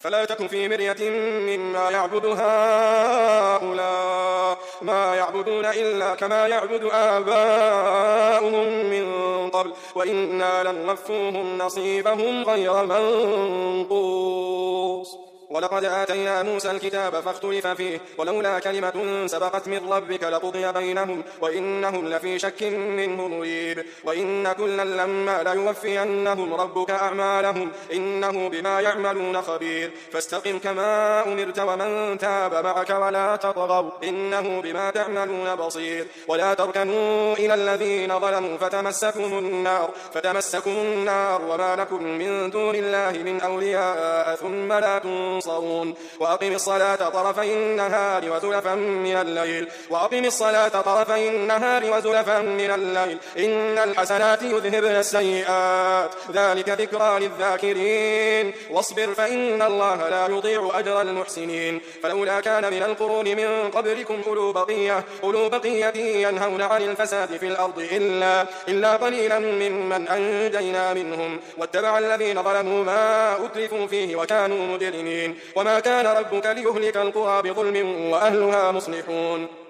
فلا تكن في مرية مما يعبد هؤلاء ما يعبدون إلا كما يعبد آباؤهم من قبل وإنا لنوفوهم نصيبهم غير منقوص. ولقد آتينا موسى الكتاب فاختلف فيه ولولا كلمة سبقت من ربك لقضي بينهم وإنهم لفي شك منه مريب. وإن كلا لما ليوفينهم ربك أعمالهم إنه بما يعملون خبير. فاستقم كما أمرت ومن تاب معك ولا تطغوا إنه بما تعملون بصير. ولا تركنوا إلى الذين ظلموا فتمسكم النار وما لكم من دون الله من أولياء ثم لا تنصرون. وأقم الصلاة طرفي النهار وزلفا من الليل إن الحسنات يذهبن السيئات ذلك ذكرى للذاكرين. واصبر فإن الله لا يضيع أجر المحسنين. فلولا كان من القرون من قبلكم أولو بقية ينهون عن الفساد في الأرض إلا قليلا ممن أنجينا منهم واتبع الذين ظلموا ما أترفوا فيه وكانوا مجرمين. وما كان ربك ليهلك القرى بظلم وأهلها مصلحون.